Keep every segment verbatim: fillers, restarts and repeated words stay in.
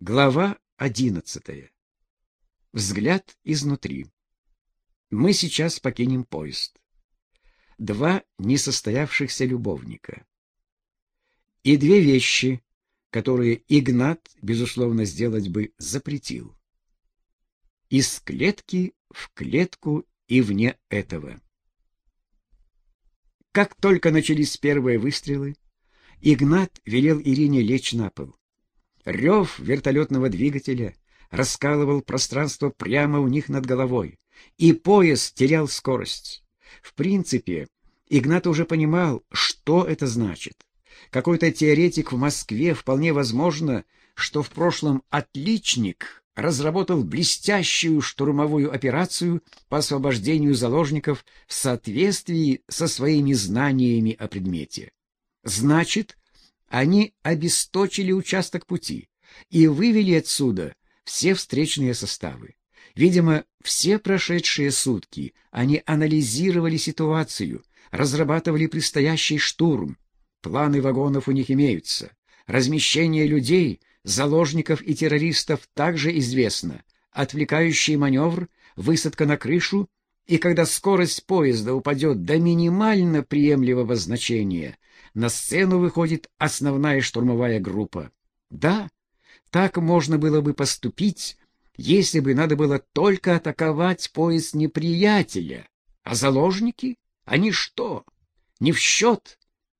Глава одиннадцатая. Взгляд изнутри. Мы сейчас покинем поезд. Два несостоявшихся любовника. И две вещи, которые Игнат, безусловно, сделать бы запретил. Из клетки в клетку и вне этого. Как только начались первые выстрелы, Игнат велел Ирине лечь на пол. Рев вертолетного двигателя раскалывал пространство прямо у них над головой, и поезд терял скорость. В принципе, Игнат уже понимал, что это значит. Какой-то теоретик в Москве, вполне возможно, что в прошлом отличник, разработал блестящую штурмовую операцию по освобождению заложников в соответствии со своими знаниями о предмете. Значит, они обесточили участок пути и вывели отсюда все встречные составы. Видимо, все прошедшие сутки они анализировали ситуацию, разрабатывали предстоящий штурм. Планы вагонов у них имеются. Размещение людей, заложников и террористов также известно. Отвлекающий маневр, высадка на крышу, и когда скорость поезда упадет до минимально приемлемого значения, на сцену выходит основная штурмовая группа. Да, так можно было бы поступить, если бы надо было только атаковать поезд неприятеля. А заложники? Они что, не в счет?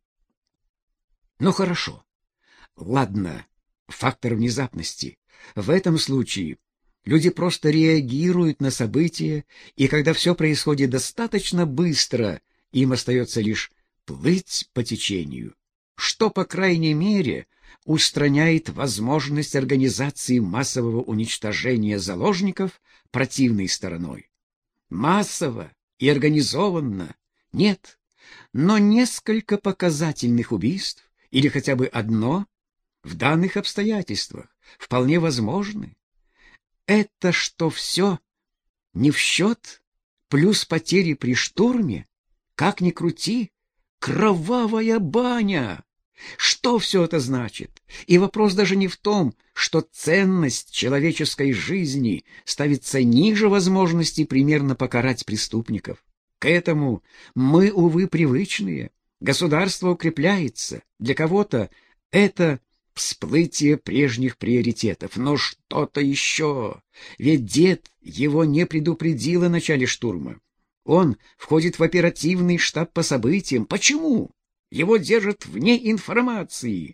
Ну хорошо. Ладно, фактор внезапности. В этом случае люди просто реагируют на события, и когда все происходит достаточно быстро, им остается лишь плыть по течению, что, по крайней мере, устраняет возможность организации массового уничтожения заложников противной стороной. Массово и организованно нет, но несколько показательных убийств, или хотя бы одно, в данных обстоятельствах вполне возможны. Это что, все не в счет, плюс потери при штурме? Как ни крути, кровавая баня! Что все это значит? И вопрос даже не в том, что ценность человеческой жизни ставится ниже возможности примерно покарать преступников. К этому мы, увы, привычные. Государство укрепляется. Для кого-то это всплытие прежних приоритетов. Но что-то еще. Ведь дед его не предупредил о начале штурма. Он входит в оперативный штаб по событиям. Почему? Его держат вне информации.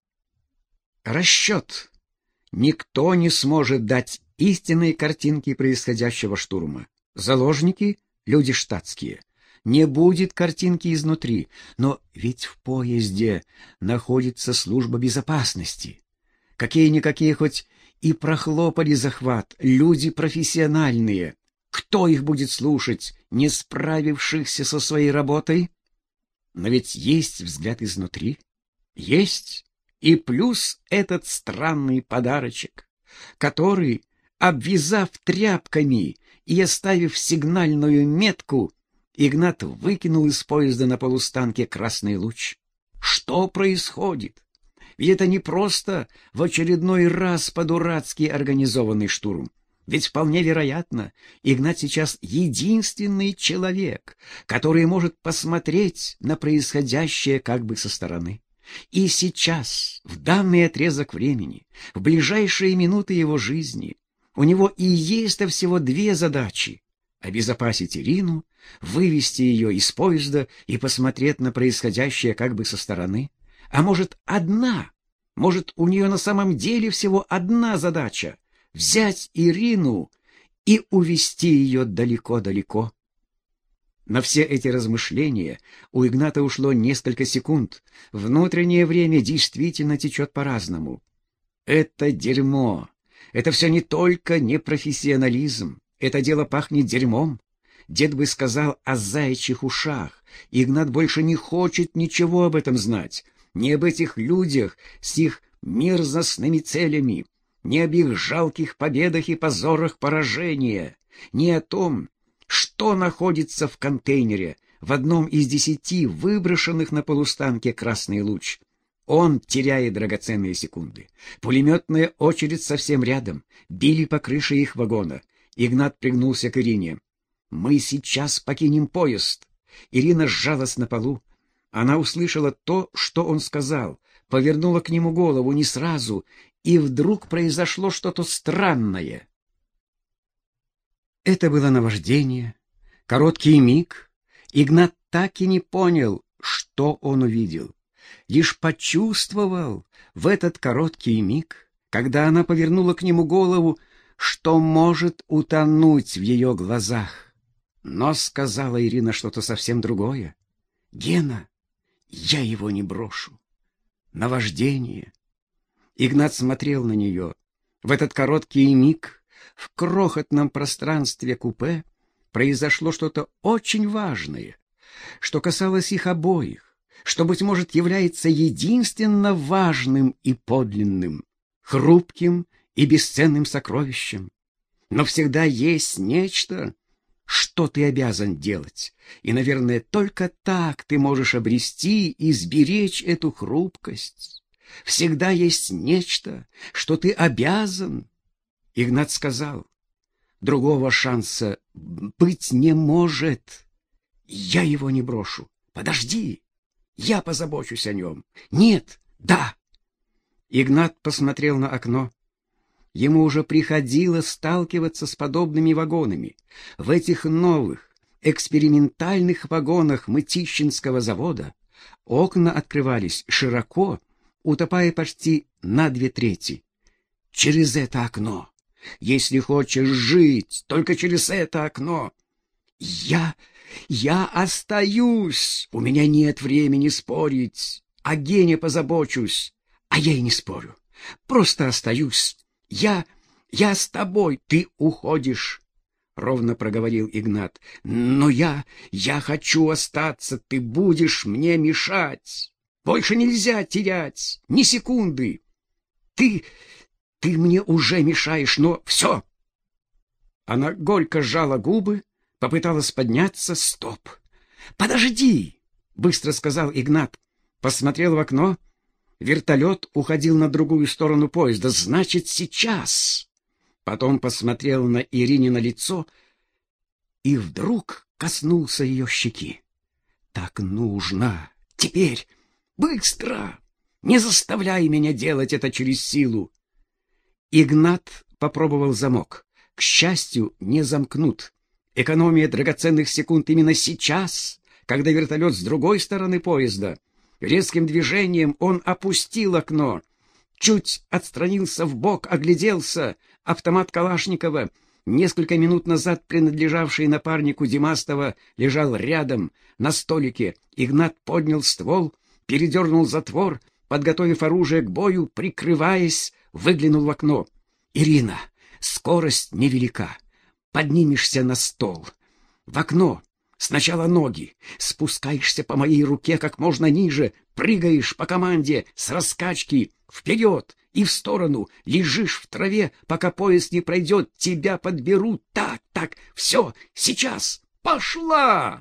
Расчет. Никто не сможет дать истинные картинки происходящего штурма. Заложники — люди штатские. Не будет картинки изнутри, но ведь в поезде находится служба безопасности. Какие-никакие хоть и прохлопали захват, люди профессиональные. Кто их будет слушать, не справившихся со своей работой? Но ведь есть взгляд изнутри. Есть. И плюс этот странный подарочек, который, обвязав тряпками и оставив сигнальную метку, Игнат выкинул из поезда на полустанке красный луч. Что происходит? Ведь это не просто в очередной раз по-дурацки организованный штурм. Ведь вполне вероятно, Игнат сейчас единственный человек, который может посмотреть на происходящее как бы со стороны. И сейчас, в данный отрезок времени, в ближайшие минуты его жизни, у него и есть-то всего две задачи: обезопасить Ирину, вывести ее из поезда и посмотреть на происходящее как бы со стороны. А может, одна? Может, у нее на самом деле всего одна задача — взять Ирину и увести ее далеко-далеко? На все эти размышления у Игната ушло несколько секунд. Внутреннее время действительно течет по-разному. Это дерьмо. Это все не только непрофессионализм. Это дело пахнет дерьмом. Дед бы сказал о заячьих ушах. Игнат больше не хочет ничего об этом знать. Ни об этих людях с их мерзостными целями, ни об их жалких победах и позорах поражения, ни о том, что находится в контейнере, в одном из десяти выброшенных на полустанке красный луч. Он теряет драгоценные секунды. Пулеметная очередь совсем рядом. Били по крыше их вагона. Игнат пригнулся к Ирине. «Мы сейчас покинем поезд». Ирина сжалась на полу. Она услышала то, что он сказал, повернула к нему голову не сразу, и вдруг произошло что-то странное. Это было наваждение, короткий миг. Игнат так и не понял, что он увидел. Лишь почувствовал в этот короткий миг, когда она повернула к нему голову, что может утонуть в ее глазах. Но сказала Ирина что-то совсем другое. «Гена, я его не брошу». Наваждение. Игнат смотрел на нее. В этот короткий миг в крохотном пространстве купе произошло что-то очень важное, что касалось их обоих, что, быть может, является единственно важным и подлинным, хрупким и бесценным сокровищем. Но всегда есть нечто, что ты обязан делать, и, наверное, только так ты можешь обрести и сберечь эту хрупкость. Всегда есть нечто, что ты обязан. Игнат сказал: другого шанса быть не может. Я его не брошу. Подожди, я позабочусь о нем. Нет, да. Игнат посмотрел на окно. Ему уже приходилось сталкиваться с подобными вагонами. В этих новых, экспериментальных вагонах Мытищинского завода окна открывались широко, утопая почти на две трети. Через это окно. Если хочешь жить, только через это окно. Я... я остаюсь. У меня нет времени спорить. О Гене позабочусь. А я и не спорю. Просто остаюсь. Я... я с тобой. Ты уходишь. Ровно проговорил Игнат. Но я... я хочу остаться. Ты будешь мне мешать. Больше нельзя терять ни секунды. Ты... ты мне уже мешаешь, но все. Она горько сжала губы, попыталась подняться. Стоп. Подожди, быстро сказал Игнат. Посмотрел в окно. Вертолет уходил на другую сторону поезда. Значит, сейчас. Потом посмотрел на Иринино лицо и вдруг коснулся ее щеки. Так нужно. Теперь. Быстро. Не заставляй меня делать это через силу. Игнат попробовал замок. К счастью, не замкнут. Экономия драгоценных секунд именно сейчас, когда вертолет с другой стороны поезда. Резким движением он опустил окно, чуть отстранился вбок, огляделся. Автомат Калашникова, несколько минут назад принадлежавший напарнику Демастова, лежал рядом, на столике. Игнат поднял ствол, передернул затвор, подготовив оружие к бою, прикрываясь, выглянул в окно. «Ирина, скорость невелика. Поднимешься на стол. В окно. Сначала ноги. Спускаешься по моей руке как можно ниже. Прыгаешь по команде с раскачки. Вперед и в сторону. Лежишь в траве, пока поезд не пройдет. Тебя подберут. Так, так. Все. Сейчас. Пошла!»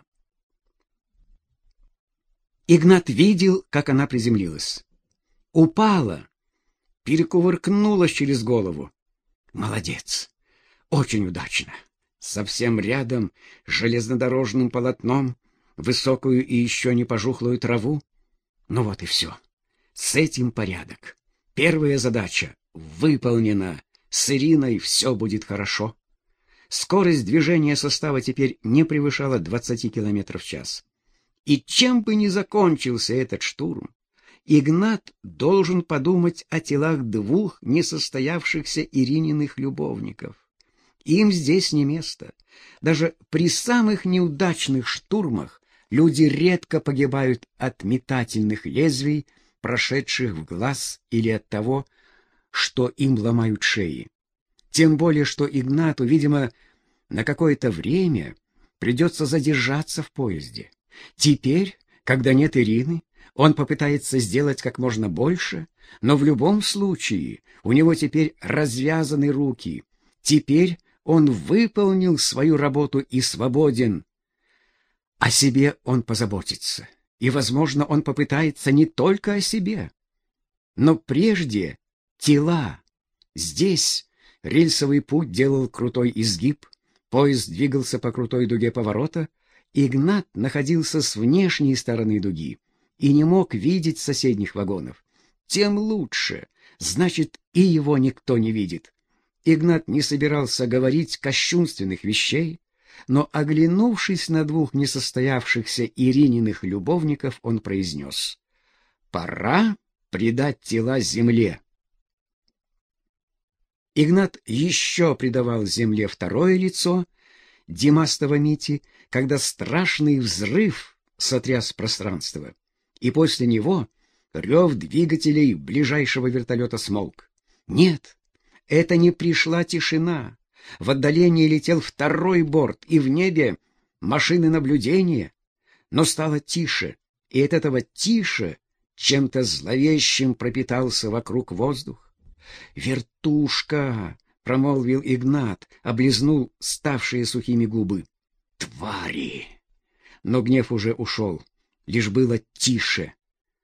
Игнат видел, как она приземлилась. Упала. Перекувыркнулась через голову. Молодец. Очень удачно. Совсем рядом, с железнодорожным полотном, высокую и еще не пожухлую траву. Ну вот и все. С этим порядок. Первая задача выполнена. С Ириной все будет хорошо. Скорость движения состава теперь не превышала двадцати километров в час. И чем бы ни закончился этот штурм, Игнат должен подумать о телах двух несостоявшихся Ирининых любовников. Им здесь не место. Даже при самых неудачных штурмах люди редко погибают от метательных лезвий, прошедших в глаз, или от того, что им ломают шеи. Тем более, что Игнату, видимо, на какое-то время придется задержаться в поезде. Теперь, когда нет Ирины, он попытается сделать как можно больше, но в любом случае у него теперь развязаны руки. Теперь он выполнил свою работу и свободен. О себе он позаботится, и, возможно, он попытается не только о себе, Но прежде тела. Здесь рельсовый путь делал крутой изгиб, поезд двигался по крутой дуге поворота, Игнат находился с внешней стороны дуги и не мог видеть соседних вагонов. Тем лучше, значит, и его никто не видит. Игнат не собирался говорить кощунственных вещей, но, оглянувшись на двух несостоявшихся Ирининых любовников, он произнес: «Пора предать тела земле». Игнат еще придавал земле второе лицо Димастова Мити, когда страшный взрыв сотряс пространство, и после него рев двигателей ближайшего вертолета смолк. Нет, это не пришла тишина. В отдалении летел второй борт, и в небе машины наблюдения. Но стало тише, и от этого тише чем-то зловещим пропитался вокруг воздух. «Вертушка!» — промолвил Игнат, облизнул ставшие сухими губы. «Твари!» Но гнев уже ушел, лишь было тише.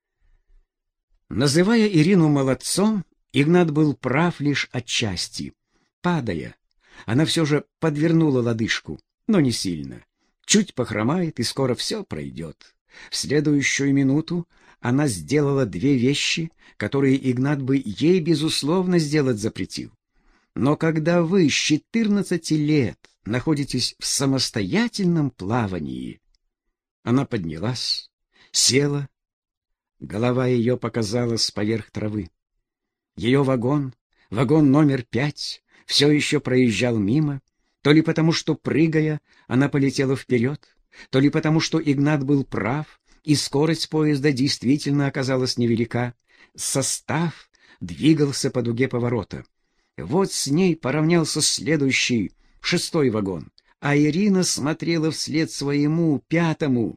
Называя Ирину молодцом, Игнат был прав лишь отчасти. Падая, она все же подвернула лодыжку, но не сильно. Чуть похромает, и скоро все пройдет. В следующую минуту она сделала две вещи, которые Игнат бы ей, безусловно, сделать запретил. Но когда вы с четырнадцати лет находитесь в самостоятельном плавании... Она поднялась, села, голова ее показалась поверх травы. Ее вагон, вагон номер пять, все еще проезжал мимо, то ли потому, что, прыгая, она полетела вперед, то ли потому, что Игнат был прав, и скорость поезда действительно оказалась невелика. Состав двигался по дуге поворота. Вот с ней поравнялся следующий, шестой вагон, а Ирина смотрела вслед своему, пятому.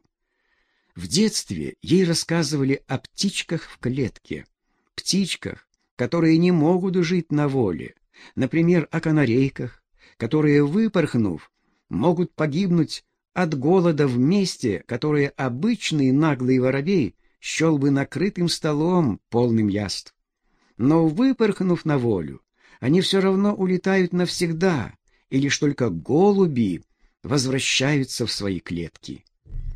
В детстве ей рассказывали о птичках в клетке, птичках, которые не могут жить на воле, например, о канарейках, которые, выпорхнув, могут погибнуть от голода в месте, которое обычный наглый воробей счел бы накрытым столом, полным яств. Но, выпорхнув на волю, они все равно улетают навсегда, и лишь только голуби возвращаются в свои клетки.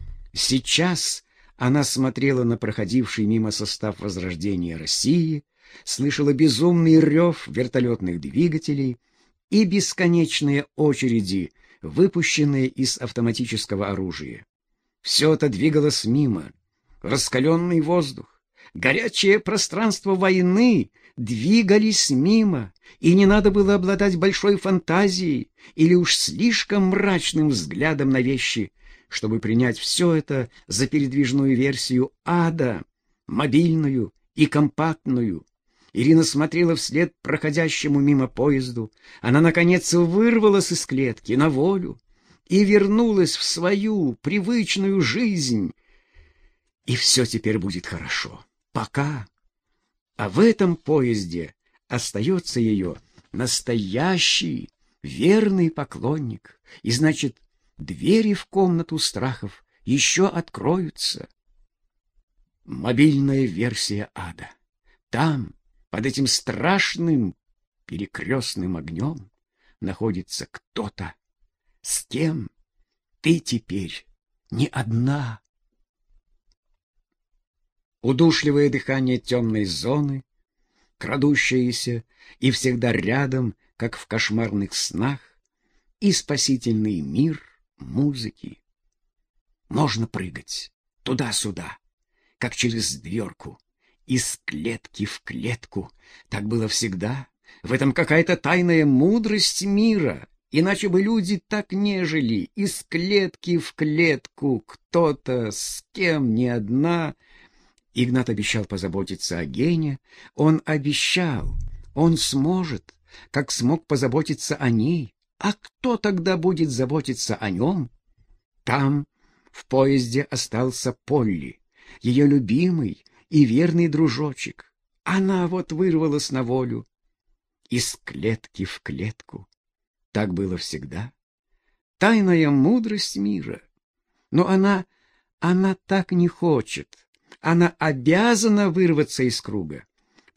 Сейчас она смотрела на проходивший мимо состав Возрождения России, слышала безумный рев вертолетных двигателей и бесконечные очереди, выпущенные из автоматического оружия. Все это двигалось мимо. Раскаленный воздух, горячее пространство войны двигались мимо, и не надо было обладать большой фантазией или уж слишком мрачным взглядом на вещи, чтобы принять все это за передвижную версию ада, мобильную и компактную. Ирина смотрела вслед проходящему мимо поезду. Она, наконец, вырвалась из клетки на волю и вернулась в свою привычную жизнь. И все теперь будет хорошо. Пока. А в этом поезде остается ее настоящий верный поклонник. И значит, двери в комнату страхов еще откроются. Мобильная версия ада. Там, под этим страшным перекрестным огнем, находится кто-то, с кем ты теперь не одна. Удушливое дыхание темной зоны, крадущееся и всегда рядом, как в кошмарных снах, и спасительный мир музыки. Можно прыгать туда-сюда, как через дверку, из клетки в клетку. Так было всегда. В этом какая-то тайная мудрость мира. Иначе бы люди так не жили. Из клетки в клетку, кто-то, с кем, не одна. Игнат обещал позаботиться о Гене. Он обещал. Он сможет, как смог позаботиться о ней. А кто тогда будет заботиться о нем? Там, в поезде, остался Полли, ее любимый и верный дружочек. Она вот вырвалась на волю. Из клетки в клетку. Так было всегда. Тайная мудрость мира. Но она, она так не хочет. Она обязана вырваться из круга,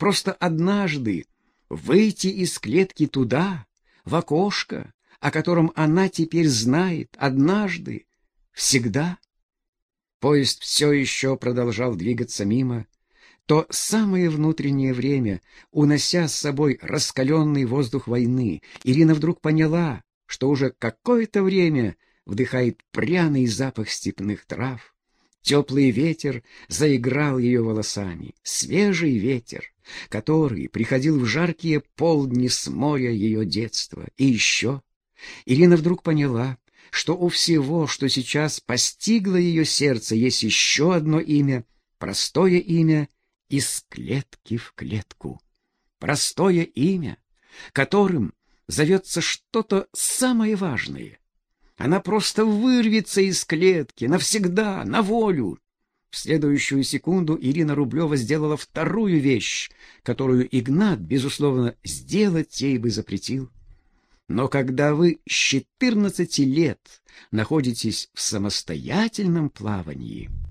просто однажды выйти из клетки туда, в окошко, о котором она теперь знает, однажды, всегда. Поезд все еще продолжал двигаться мимо. То самое внутреннее время, унося с собой раскаленный воздух войны, Ирина вдруг поняла, что уже какое-то время вдыхает пряный запах степных трав. Теплый ветер заиграл ее волосами, свежий ветер, который приходил в жаркие полдни с моря ее детства. И еще Ирина вдруг поняла, что у всего, что сейчас постигло ее сердце, есть еще одно имя, простое имя из клетки в клетку. Простое имя, которым зовется что-то самое важное. Она просто вырвется из клетки навсегда, на волю. В следующую секунду Ирина Рублева сделала вторую вещь, которую Игнат, безусловно, сделать ей бы запретил. Но когда вы с четырнадцати лет находитесь в самостоятельном плавании,